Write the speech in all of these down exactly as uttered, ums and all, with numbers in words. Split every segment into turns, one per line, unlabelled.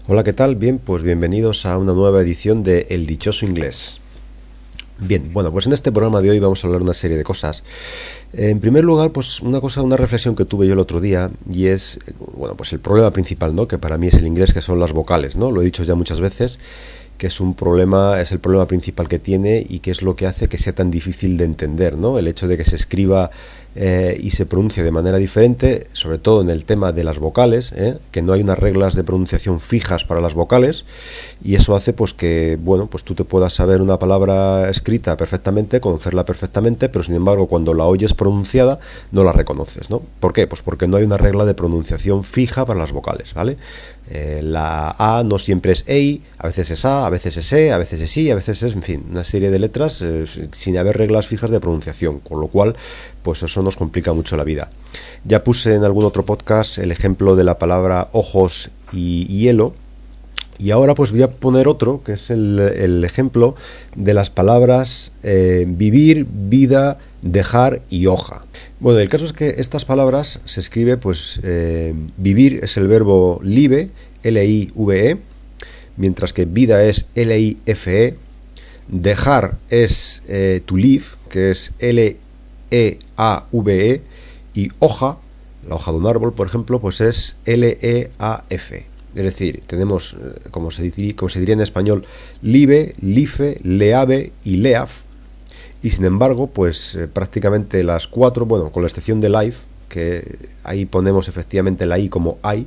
Hola, ¿qué tal? Bien, pues bienvenidos a una nueva edición de El Dichoso Inglés. Bien, bueno, pues en este programa de hoy vamos a hablar de una serie de cosas. En primer lugar, pues una cosa, una reflexión que tuve yo el otro día, y es, bueno, pues el problema principal, ¿no? Que para mí es el inglés, que son las vocales, ¿no? Lo he dicho ya muchas veces, que es un problema, es el problema principal que tiene y que es lo que hace que sea tan difícil de entender, ¿no? El hecho de que se escriba eh, y se pronuncie de manera diferente, sobre todo en el tema de las vocales, ¿eh? Que no hay unas reglas de pronunciación fijas para las vocales, y eso hace pues que, bueno, pues tú te puedas saber una palabra escrita perfectamente, conocerla perfectamente, pero sin embargo cuando la oyes pronunciada no la reconoces, ¿no? ¿Por qué? Pues porque no hay una regla de pronunciación fija para las vocales, ¿vale? Eh, la A no siempre es EI, a veces es A, a veces es E, a veces es I, a veces es, en fin, una serie de letras eh, sin haber reglas fijas de pronunciación, con lo cual, pues eso nos complica mucho la vida. Ya puse en algún otro podcast el ejemplo de la palabra ojos y hielo, y ahora pues voy a poner otro, que es el, el ejemplo de las palabras eh, vivir, vida, dejar y hoja. Bueno, el caso es que estas palabras se escribe, pues, eh, vivir es el verbo live, L I V E, mientras que vida es L I F E, dejar es eh, to live, que es L E A V E, y hoja, la hoja de un árbol, por ejemplo, pues es L E A F. Es decir, tenemos, como se diría, como se diría en español, live, life, leave y leaf. Y sin embargo, pues eh, prácticamente las cuatro, bueno, con la excepción de life, que ahí ponemos efectivamente la I como I,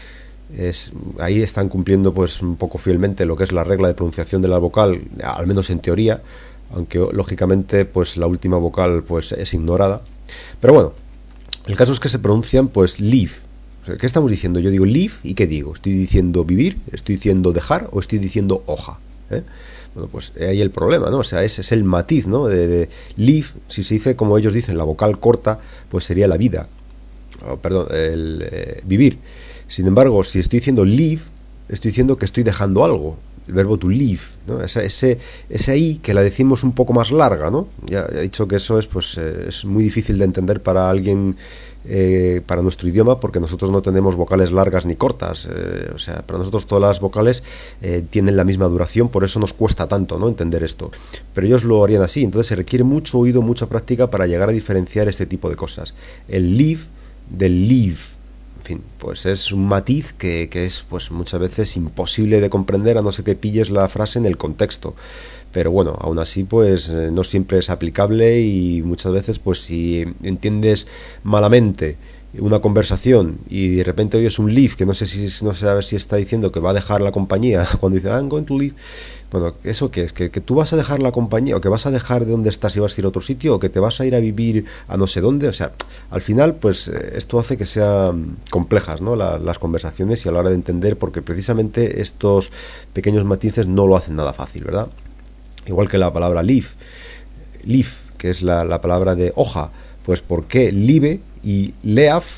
es, ahí están cumpliendo pues un poco fielmente lo que es la regla de pronunciación de la vocal, al menos en teoría, aunque lógicamente pues la última vocal pues es ignorada. Pero bueno, el caso es que se pronuncian pues live. ¿Qué estamos diciendo? Yo digo live y ¿qué digo? ¿Estoy diciendo vivir? ¿Estoy diciendo dejar? ¿O estoy diciendo hoja? ¿Eh? Bueno, pues ahí el problema, ¿no? O sea, ese es el matiz, ¿no? De, de live, si se dice como ellos dicen, la vocal corta, pues sería la vida. Oh, perdón, el eh, vivir. Sin embargo, si estoy diciendo live, estoy diciendo que estoy dejando algo. El verbo to live, ¿no? Ese, ese, ese ahí que la decimos un poco más larga, ¿no? Ya he dicho que eso es, pues, eh, es muy difícil de entender para alguien, eh, para nuestro idioma, porque nosotros no tenemos vocales largas ni cortas. Eh, o sea, para nosotros todas las vocales eh, tienen la misma duración, por eso nos cuesta tanto, ¿no?, entender esto. Pero ellos lo harían así, entonces se requiere mucho oído, mucha práctica para llegar a diferenciar este tipo de cosas. El live del live. En fin, pues es un matiz que, que es pues muchas veces imposible de comprender a no ser que pilles la frase en el contexto. Pero bueno, aún así pues eh, no siempre es aplicable, y muchas veces pues si entiendes malamente una conversación y de repente oyes un leave, que no sé si no sé a ver si está diciendo que va a dejar la compañía cuando dice I'm going to leave. Bueno, ¿eso qué es? ¿Que, que tú vas a dejar la compañía, o que vas a dejar de donde estás y vas a ir a otro sitio, o que te vas a ir a vivir a no sé dónde? O sea, al final pues esto hace que sean complejas, ¿no?, la, las conversaciones, y a la hora de entender, porque precisamente estos pequeños matices no lo hacen nada fácil, ¿verdad? Igual que la palabra leaf, leaf, que es la, la palabra de hoja, pues ¿por qué live y leaf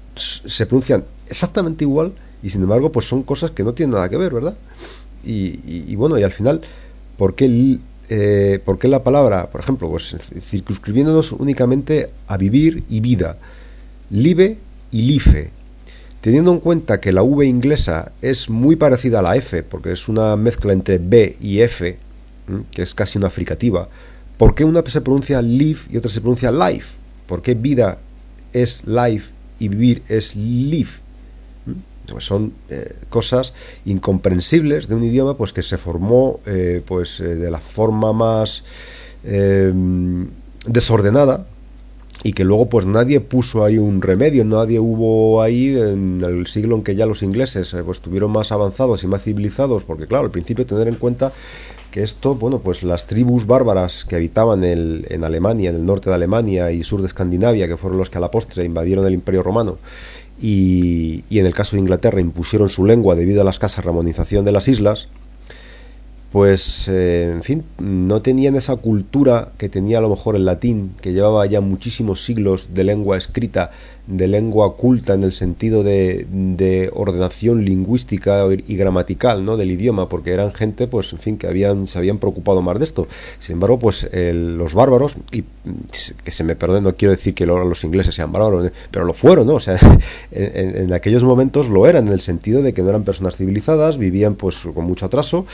se pronuncian exactamente igual, y sin embargo pues son cosas que no tienen nada que ver, ¿verdad? Y, y, y bueno, y al final, ¿por qué, eh, ¿por qué la palabra, por ejemplo, pues circunscribiéndonos únicamente a vivir y vida, live y life, teniendo en cuenta que la V inglesa es muy parecida a la F, porque es una mezcla entre B y F, que es casi una fricativa? ¿Por qué una se pronuncia live y otra se pronuncia life? ¿Por qué vida es life y vivir es live? Pues son eh, cosas incomprensibles de un idioma pues que se formó eh, pues eh, de la forma más eh, desordenada, y que luego pues nadie puso ahí un remedio, nadie hubo ahí en el siglo en que ya los ingleses eh, pues estuvieron más avanzados y más civilizados, porque claro, al principio tener en cuenta que esto, bueno, pues las tribus bárbaras que habitaban el, en Alemania, en el norte de Alemania y sur de Escandinavia, que fueron los que a la postre invadieron el Imperio Romano, y, y en el caso de Inglaterra impusieron su lengua debido a la escasa ramonización de las islas, pues, eh, en fin, no tenían esa cultura que tenía a lo mejor el latín, que llevaba ya muchísimos siglos de lengua escrita, de lengua culta en el sentido de, de ordenación lingüística y gramatical, ¿no?, del idioma, porque eran gente, pues, en fin, que habían se habían preocupado más de esto. Sin embargo, pues el, los bárbaros, y que se me perdone, no quiero decir que lo, los ingleses sean bárbaros, pero lo fueron, ¿no? O sea, en, en aquellos momentos lo eran, en el sentido de que no eran personas civilizadas, vivían pues con mucho atraso.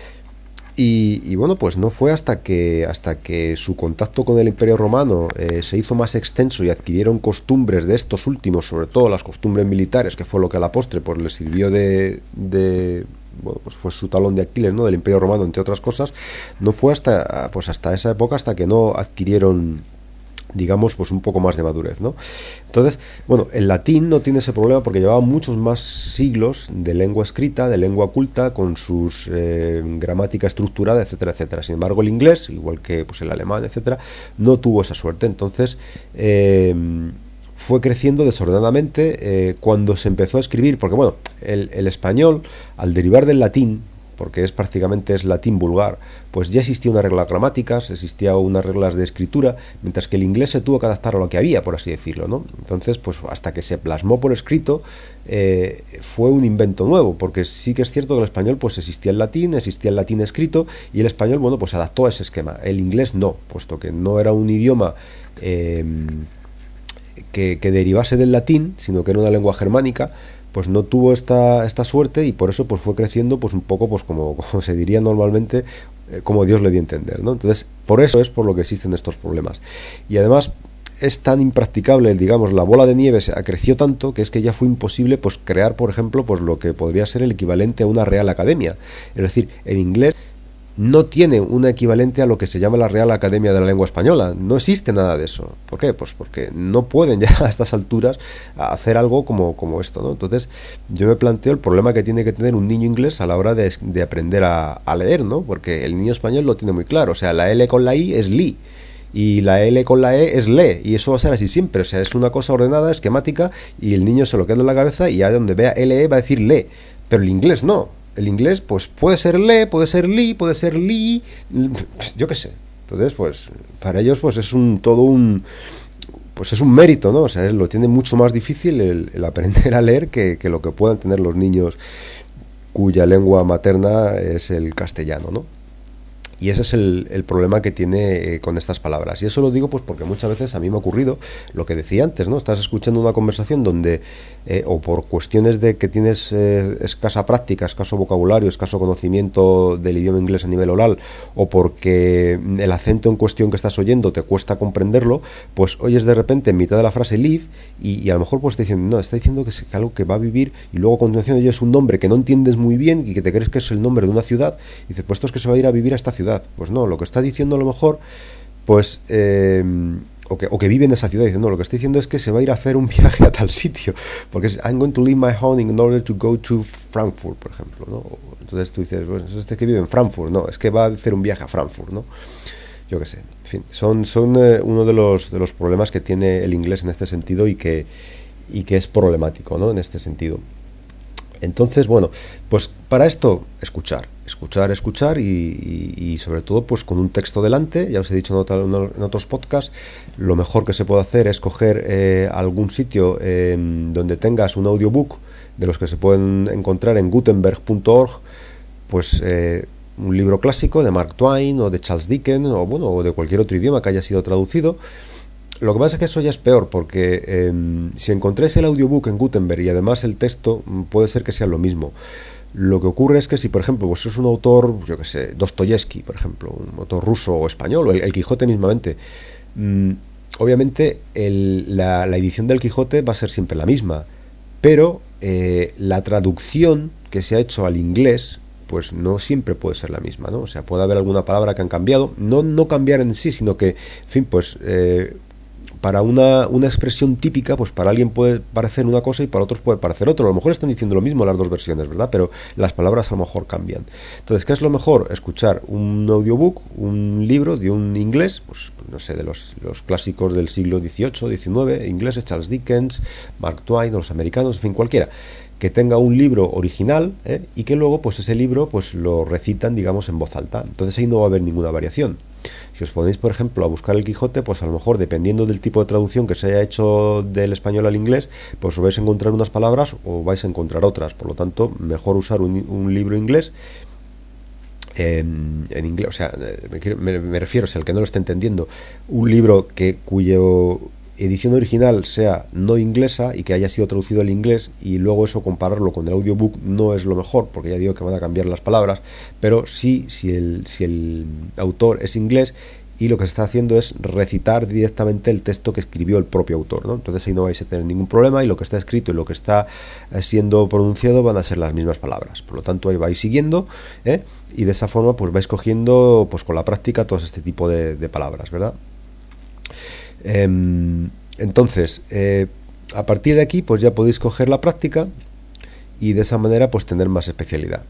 Y, y bueno, pues no fue hasta que hasta que su contacto con el Imperio Romano eh, se hizo más extenso y adquirieron costumbres de estos últimos, sobre todo las costumbres militares, que fue lo que a la postre pues les sirvió de, de bueno, pues fue su talón de Aquiles, ¿no?, del Imperio Romano, entre otras cosas. No fue hasta pues hasta esa época hasta que no adquirieron, digamos, pues un poco más de madurez, ¿no? Entonces, bueno, el latín no tiene ese problema porque llevaba muchos más siglos de lengua escrita, de lengua culta, con sus eh, gramática estructurada, etcétera, etcétera. Sin embargo, el inglés, igual que pues el alemán, etcétera, no tuvo esa suerte. Entonces, eh, fue creciendo desordenadamente eh, cuando se empezó a escribir, porque bueno, el, el español, al derivar del latín, porque es prácticamente es latín vulgar, pues ya existía una regla de gramáticas, existía unas reglas de escritura, mientras que el inglés se tuvo que adaptar a lo que había, por así decirlo, ¿no? Entonces, pues hasta que se plasmó por escrito, eh, fue un invento nuevo, porque sí que es cierto que el español, pues existía el latín, existía el latín escrito, y el español, bueno, pues se adaptó a ese esquema. El inglés no, puesto que no era un idioma eh, que, que derivase del latín, sino que era una lengua germánica, pues no tuvo esta, esta suerte, y por eso pues fue creciendo pues un poco pues como, como se diría normalmente, eh, como Dios le dio a entender, ¿no? Entonces, por eso es por lo que existen estos problemas. Y además es tan impracticable, digamos, la bola de nieve se creció tanto que es que ya fue imposible pues crear, por ejemplo, pues lo que podría ser el equivalente a una Real Academia. Es decir, en inglés no tiene un equivalente a lo que se llama la Real Academia de la Lengua Española. No existe nada de eso. ¿Por qué? Pues porque no pueden ya a estas alturas hacer algo como, como esto, ¿no? Entonces yo me planteo el problema que tiene que tener un niño inglés a la hora de, de aprender a, a leer, ¿no? Porque el niño español lo tiene muy claro. O sea, la L con la I es li, y la L con la E es le, y eso va a ser así siempre. O sea, es una cosa ordenada, esquemática, y el niño se lo queda en la cabeza y a donde vea L E va a decir le. Pero el inglés no. El inglés, pues puede ser le, puede ser li, puede ser li, yo qué sé. Entonces, pues, para ellos, pues es un todo un, pues es un mérito, ¿no? O sea, lo tiene mucho más difícil el, el aprender a leer que, que lo que puedan tener los niños cuya lengua materna es el castellano, ¿no? Y ese es el, el problema que tiene eh, con estas palabras. Y eso lo digo pues porque muchas veces a mí me ha ocurrido lo que decía antes, ¿no? Estás escuchando una conversación donde, eh, o por cuestiones de que tienes eh, escasa práctica, escaso vocabulario, escaso conocimiento del idioma inglés a nivel oral, o porque el acento en cuestión que estás oyendo te cuesta comprenderlo, pues oyes de repente en mitad de la frase live, y, y a lo mejor pues te dicen, no, está diciendo que es algo que va a vivir, y luego a continuación oyes un nombre que no entiendes muy bien y que te crees que es el nombre de una ciudad, y dices, pues esto es que se va a ir a vivir a esta ciudad. Pues no, lo que está diciendo a lo mejor, pues, eh, o, que, o que vive en esa ciudad, diciendo, no, lo que está diciendo es que se va a ir a hacer un viaje a tal sitio, porque es, I'm going to leave my home in order to go to Frankfurt, por ejemplo, ¿no? Entonces tú dices, bueno, es este que vive en Frankfurt, no, es que va a hacer un viaje a Frankfurt, ¿no? Yo qué sé, en fin, son, son eh, uno de los, de los problemas que tiene el inglés en este sentido, y que, y que es problemático, ¿no? En este sentido. Entonces, bueno, pues para esto, escuchar, escuchar, escuchar y, y, y sobre todo pues con un texto delante. Ya os he dicho en, otra, en otros podcasts, lo mejor que se puede hacer es coger eh, algún sitio eh, donde tengas un audiobook, de los que se pueden encontrar en gutenberg punto org, pues eh, un libro clásico de Mark Twain o de Charles Dickens, o bueno, o de cualquier otro idioma que haya sido traducido. Lo que pasa es que eso ya es peor, porque eh, si encontréis el audiobook en Gutenberg y además el texto, puede ser que sea lo mismo. Lo que ocurre es que si, por ejemplo, vos sois un autor, yo que sé, Dostoyevsky, por ejemplo, un autor ruso o español, o el, el Quijote mismamente, mmm, obviamente el, la, la edición del Quijote va a ser siempre la misma, pero eh, la traducción que se ha hecho al inglés, pues no siempre puede ser la misma, ¿no? O sea, puede haber alguna palabra que han cambiado, no, no cambiar en sí, sino que, en fin, pues... Eh, para una, una expresión típica, pues para alguien puede parecer una cosa y para otros puede parecer otro. A lo mejor están diciendo lo mismo las dos versiones, ¿verdad? Pero las palabras a lo mejor cambian. Entonces, ¿qué es lo mejor? Escuchar un audiobook, un libro de un inglés, pues no sé, de los, los clásicos del siglo dieciocho, diecinueve, ingleses, Charles Dickens, Mark Twain, los americanos, en fin, cualquiera, que tenga un libro original, ¿eh? y que luego pues ese libro pues lo recitan, digamos, en voz alta. Entonces ahí no va a haber ninguna variación. Si os ponéis, por ejemplo, a buscar el Quijote, pues a lo mejor, dependiendo del tipo de traducción que se haya hecho del español al inglés, pues os vais a encontrar unas palabras o vais a encontrar otras. Por lo tanto, mejor usar un, un libro inglés en, en inglés. O sea, me, me, me refiero, si al que no lo esté entendiendo, un libro que cuyo edición original sea no inglesa y que haya sido traducido al inglés, y luego eso compararlo con el audiobook no es lo mejor, porque ya digo que van a cambiar las palabras, pero sí, si el, si el autor es inglés y lo que se está haciendo es recitar directamente el texto que escribió el propio autor, ¿no? Entonces ahí no vais a tener ningún problema, y lo que está escrito y lo que está siendo pronunciado van a ser las mismas palabras. Por lo tanto, ahí vais siguiendo, ¿eh? Y de esa forma pues vais cogiendo, pues con la práctica, todo este tipo de, de palabras, ¿verdad? Eh, entonces, eh, a partir de aquí pues ya podéis coger la práctica y de esa manera pues tener más especialidad.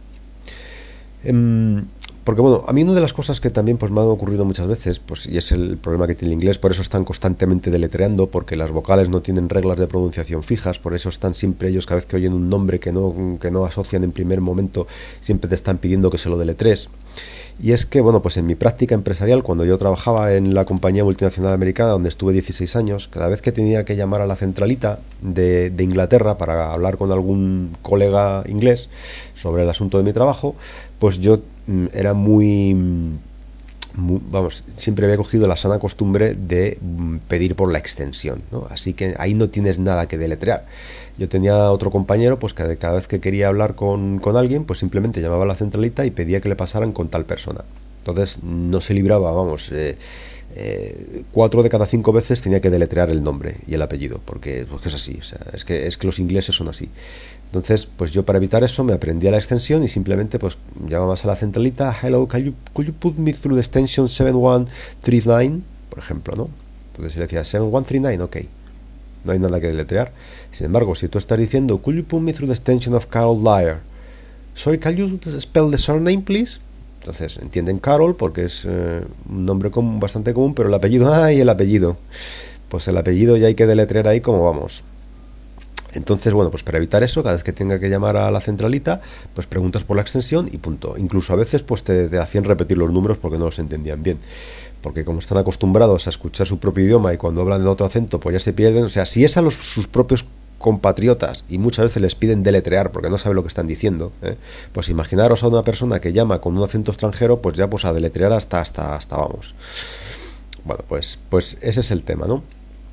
Eh, porque bueno, a mí una de las cosas que también pues me han ocurrido muchas veces, pues, y es el problema que tiene el inglés, por eso están constantemente deletreando, porque las vocales no tienen reglas de pronunciación fijas, por eso están siempre ellos, cada vez que oyen un nombre que no, que no asocian en primer momento, siempre te están pidiendo que se lo deletres. Y es que, bueno, pues en mi práctica empresarial, cuando yo trabajaba en la compañía multinacional americana, donde estuve dieciséis años, cada vez que tenía que llamar a la centralita de, de Inglaterra para hablar con algún colega inglés sobre el asunto de mi trabajo, pues yo mm, era muy, muy, vamos, siempre había cogido la sana costumbre de mm, pedir por la extensión, ¿no? Así que ahí no tienes nada que deletrear. Yo tenía otro compañero, pues que cada vez que quería hablar con, con alguien, pues simplemente llamaba a la centralita y pedía que le pasaran con tal persona. Entonces no se libraba, vamos, eh, eh, cuatro de cada cinco veces tenía que deletrear el nombre y el apellido, porque pues, es así, o sea, es que, es que los ingleses son así. Entonces, pues yo para evitar eso me aprendí la extensión y simplemente pues llamabas a la centralita: hello, can you, could you put me through the extension seven one three nine, por ejemplo, ¿no? Entonces le decía seven one three nine, ok. No hay nada que deletrear. Sin embargo, si tú estás diciendo could you put me through the extension of Carol Dyer, sorry, can you spell the surname please? Entonces entienden Carol porque es eh, un nombre común, bastante común, pero el apellido, ¡ay, el apellido! Pues el apellido ya hay que deletrear ahí como vamos. Entonces, bueno, pues para evitar eso, cada vez que tenga que llamar a la centralita, pues preguntas por la extensión y punto. Incluso a veces pues te, te hacían repetir los números porque no los entendían bien, porque como están acostumbrados a escuchar su propio idioma y cuando hablan en otro acento pues ya se pierden. O sea, si es a los, sus propios compatriotas y muchas veces les piden deletrear porque no saben lo que están diciendo, ¿eh? Pues imaginaros a una persona que llama con un acento extranjero, pues ya pues a deletrear hasta, hasta, hasta vamos. Bueno, pues, pues ese es el tema, ¿no?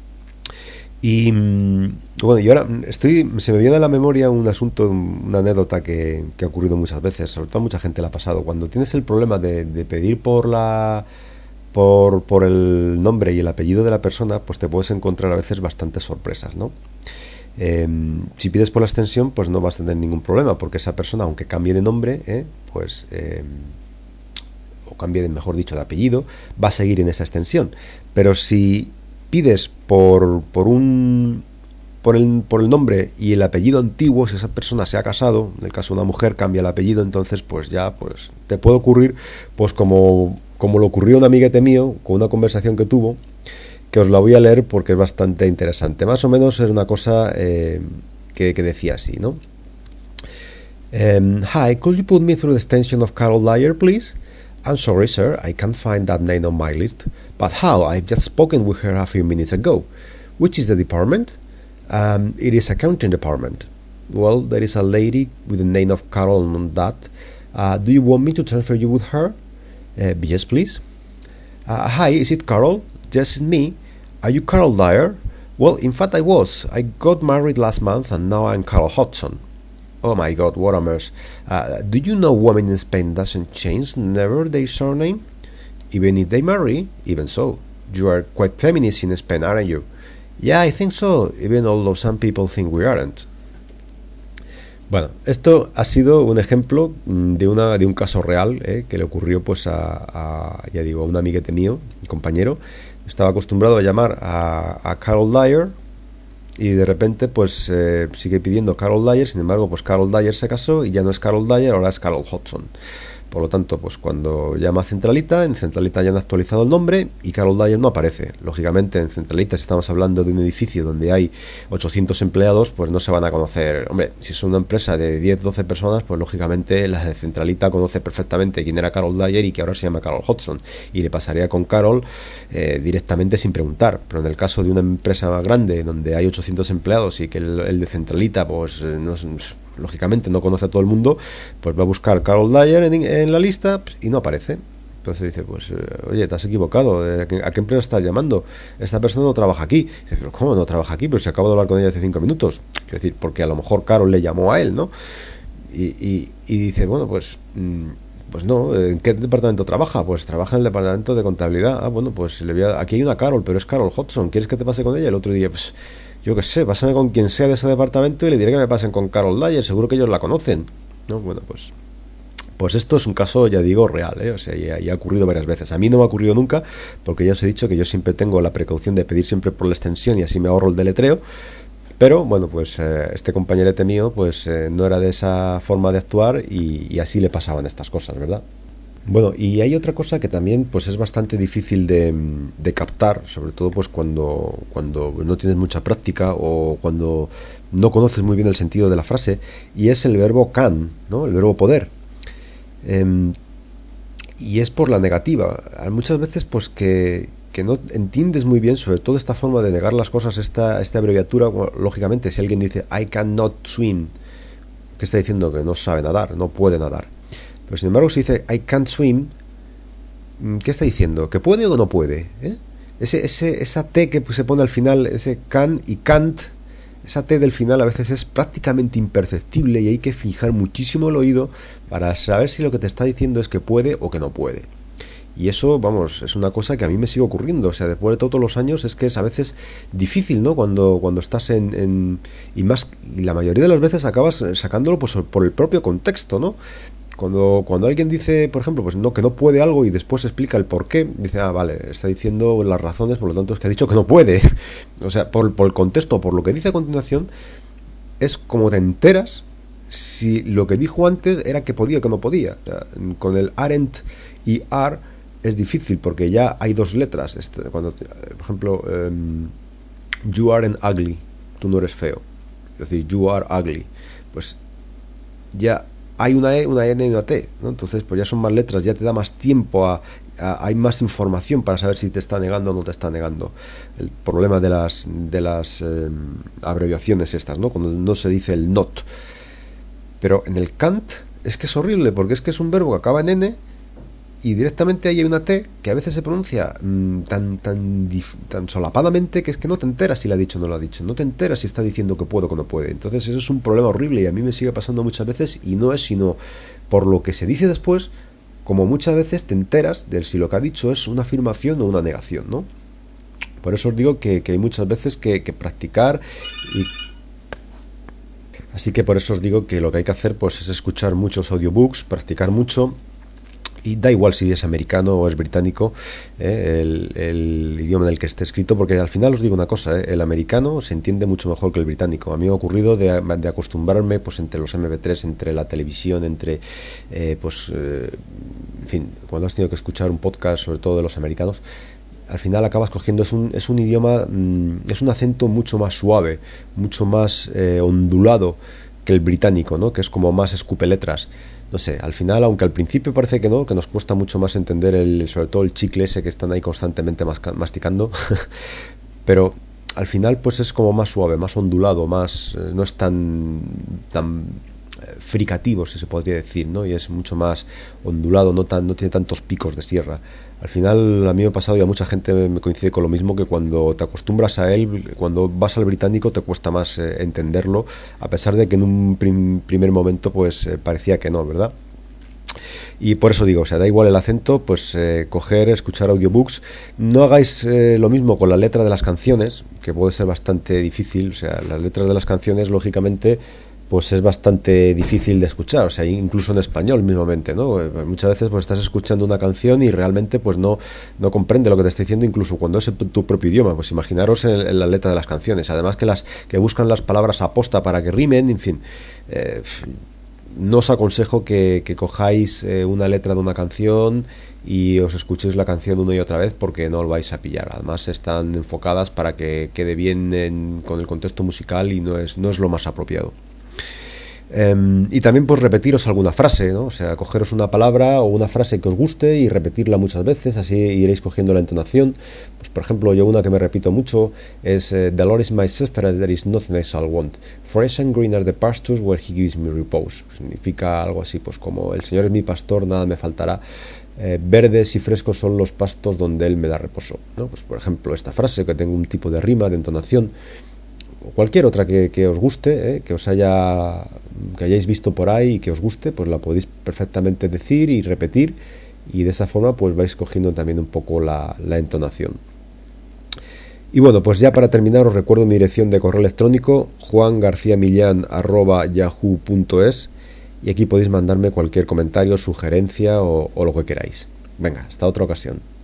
Y bueno, y ahora estoy, se me viene a la memoria un asunto, una anécdota que, que ha ocurrido muchas veces, sobre todo a mucha gente le ha pasado. Cuando tienes el problema de, de pedir por la por, por el nombre y el apellido de la persona, pues te puedes encontrar a veces bastantes sorpresas, ¿no? Eh, si pides por la extensión, pues no vas a tener ningún problema, porque esa persona, aunque cambie de nombre, eh, pues eh, o cambie de, mejor dicho, de apellido, va a seguir en esa extensión. Pero si pides por, por un por el, por el nombre y el apellido antiguo, si esa persona se ha casado, en el caso de una mujer cambia el apellido, entonces pues ya pues te puede ocurrir pues como, como le ocurrió a un amiguete mío con una conversación que tuvo, que os la voy a leer porque es bastante interesante. Más o menos es una cosa eh, que, que decía así, ¿no? Um, Hi, could you put me through the extension of Carol Dyer, please? I'm sorry, sir, I can't find that name on my list. But how? I've just spoken with her a few minutes ago. Which is the department? Um, it is accounting department. Well, there is a lady with the name of Carol on that. Uh, do you want me to transfer you with her? Uh, yes, please. Uh, hi, is it Carol? Yes, it's me. Are you Carol Dyer? Well, in fact, I was. I got married last month and now I'm Carol Hodgson. Oh my God, what a mess. Uh, do you know women in Spain doesn't change never their surname? Even if they marry, even so. You are quite feminist in Spain, aren't you? Yeah, I think so, even although some people think we aren't. Bueno, esto ha sido un ejemplo de una de un caso real eh, que le ocurrió pues a, a, ya digo, a un amiguete mío, un compañero. Estaba acostumbrado a llamar a, a Carol Dyer y de repente pues eh, sigue pidiendo Carol Dyer. Sin embargo, pues Carol Dyer se casó y ya no es Carol Dyer, ahora es Carol Hodgson. Por Por lo tanto, pues cuando llama a Centralita, en Centralita ya han actualizado el nombre y Carol Dyer no aparece. Lógicamente, en Centralita, si estamos hablando de un edificio donde hay ochocientos empleados, pues no se van a conocer. Hombre, si es una empresa de diez doce personas, pues lógicamente la de Centralita conoce perfectamente quién era Carol Dyer y que ahora se llama Carol Hodgson. Y le pasaría con Carol eh, directamente sin preguntar. Pero en el caso de una empresa más grande, donde hay ochocientos empleados y que el, el de Centralita, pues no es... lógicamente no conoce a todo el mundo, pues va a buscar Carol Dyer en, en la lista y no aparece. Entonces dice, pues, eh, oye, te has equivocado, ¿a qué, ¿a qué empresa estás llamando? Esta persona no trabaja aquí. Dice, pero ¿cómo no trabaja aquí? Pero se acaba de hablar con ella hace cinco minutos. Quiero decir, porque a lo mejor Carol le llamó a él, ¿no? Y, y, y dice, bueno, pues... Mmm, pues no, ¿en qué departamento trabaja? Pues trabaja en el departamento de contabilidad. Ah, bueno, pues le voy a... aquí hay una Carol, pero es Carol Hodgson. ¿Quieres que te pase con ella? El otro día, pues... yo qué sé, pásame con quien sea de ese departamento y le diré que me pasen con Carol Dyer, seguro que ellos la conocen, ¿no? Bueno, pues pues esto es un caso, ya digo, real, ¿eh? O sea, ya, ya ha ocurrido varias veces. A mí no me ha ocurrido nunca, porque ya os he dicho que yo siempre tengo la precaución de pedir siempre por la extensión y así me ahorro el deletreo. Pero bueno, pues eh, este compañerete mío pues eh, no era de esa forma de actuar y, y así le pasaban estas cosas, ¿verdad? Bueno, y hay otra cosa que también pues es bastante difícil de, de captar, sobre todo pues cuando, cuando no tienes mucha práctica o cuando no conoces muy bien el sentido de la frase, y es el verbo can, ¿no? El verbo poder. Eh, y es por la negativa. Hay muchas veces pues que, que no entiendes muy bien, sobre todo esta forma de negar las cosas, esta, esta abreviatura. Bueno, lógicamente, si alguien dice I cannot swim, ¿qué está diciendo? Que no sabe nadar, no puede nadar. Pero sin embargo, si dice I can't swim, ¿qué está diciendo? ¿Que puede o no puede? ¿Eh? Ese, ese, esa T que se pone al final, ese can y can't, esa T del final a veces es prácticamente imperceptible y hay que fijar muchísimo el oído para saber si lo que te está diciendo es que puede o que no puede. Y eso, vamos, es una cosa que a mí me sigue ocurriendo. O sea, después de todos los años es que es a veces difícil, ¿no? Cuando, cuando estás en, en... y más y la mayoría de las veces acabas sacándolo pues, por el propio contexto, ¿no? Cuando, cuando alguien dice, por ejemplo, pues no, que no puede algo y después explica el por qué, dice, ah, vale, está diciendo las razones, por lo tanto es que ha dicho que no puede. O sea, por, por el contexto, por lo que dice a continuación, es como te enteras si lo que dijo antes era que podía o que no podía. O sea, con el aren't y are es difícil porque ya hay dos letras. Este, cuando, por ejemplo, um, you aren't ugly, tú no eres feo. Es decir, you are ugly. Pues ya hay una E, una N y una T, ¿no? Entonces pues ya son más letras, ya te da más tiempo a, a, hay más información para saber si te está negando o no te está negando. El problema de las de las eh, abreviaciones estas, ¿no? Cuando no se dice el not. Pero en el can't es que es horrible, porque es que es un verbo que acaba en N y directamente ahí hay una T que a veces se pronuncia mmm, tan, tan, tan solapadamente que es que no te enteras si la ha dicho o no lo ha dicho, no te enteras si está diciendo que puede o que no puede. Entonces eso es un problema horrible y a mí me sigue pasando muchas veces, y no es sino por lo que se dice después, como muchas veces te enteras de si lo que ha dicho es una afirmación o una negación, ¿no? Por eso os digo que, que hay muchas veces que, que practicar y... Así que por eso os digo que lo que hay que hacer pues es escuchar muchos audiobooks, practicar mucho. Y da igual si es americano o es británico, eh, el, el idioma en el que esté escrito, porque al final os digo una cosa, eh, el americano se entiende mucho mejor que el británico. A mí me ha ocurrido de, de acostumbrarme pues entre los eme pe tres, entre la televisión, entre eh, pues eh, en fin, cuando has tenido que escuchar un podcast, sobre todo de los americanos, al final acabas cogiendo, es un, es un idioma, mmm, es un acento mucho más suave, mucho más eh, ondulado que el británico, ¿no? Que es como más escupeletras. No sé, al final, aunque al principio parece que no, que nos cuesta mucho más entender el, sobre todo el chicle ese que están ahí constantemente masticando, pero al final pues es como más suave, más ondulado, más eh, no es tan tan fricativo, si se podría decir, ¿no? Y es mucho más ondulado, no tan no tiene tantos picos de sierra. Al final a mí me ha pasado y a mucha gente me coincide con lo mismo, que cuando te acostumbras a él, cuando vas al británico te cuesta más eh, entenderlo, a pesar de que en un prim, primer momento pues eh, parecía que no, ¿verdad? Y por eso digo, o sea, da igual el acento, pues eh, coger, escuchar audiobooks. No hagáis eh, lo mismo con la letra de las canciones, que puede ser bastante difícil. O sea, las letras de las canciones, lógicamente, pues es bastante difícil de escuchar, o sea, incluso en español mismamente, ¿no? Muchas veces pues estás escuchando una canción y realmente pues no, no comprende lo que te está diciendo, incluso cuando es tu propio idioma. Pues imaginaros en, en la letra de las canciones, además que las que buscan las palabras aposta para que rimen, en fin, eh, no os aconsejo que, que cojáis eh, una letra de una canción y os escuchéis la canción una y otra vez, porque no lo vais a pillar. Además están enfocadas para que quede bien en, con el contexto musical, y no es, no es lo más apropiado. Um, y también pues repetiros alguna frase, ¿no? O sea, cogeros una palabra o una frase que os guste y repetirla muchas veces, así iréis cogiendo la entonación. Pues por ejemplo, yo una que me repito mucho es uh, The Lord is my shepherd, there is nothing I shall want. Fresh and green are the pastures where he gives me repose. Significa algo así, pues como el Señor es mi pastor, nada me faltará. Eh, verdes y frescos son los pastos donde Él me da reposo, ¿no? Pues por ejemplo, esta frase que tengo un tipo de rima, de entonación, o cualquier otra que, que os guste, ¿eh? que os haya que hayáis visto por ahí y que os guste, pues la podéis perfectamente decir y repetir, y de esa forma pues vais cogiendo también un poco la, la entonación. Y bueno, pues ya para terminar os recuerdo mi dirección de correo electrónico, juan garcía millán arroba yahoo punto es, y aquí podéis mandarme cualquier comentario, sugerencia o, o lo que queráis. Venga, hasta otra ocasión.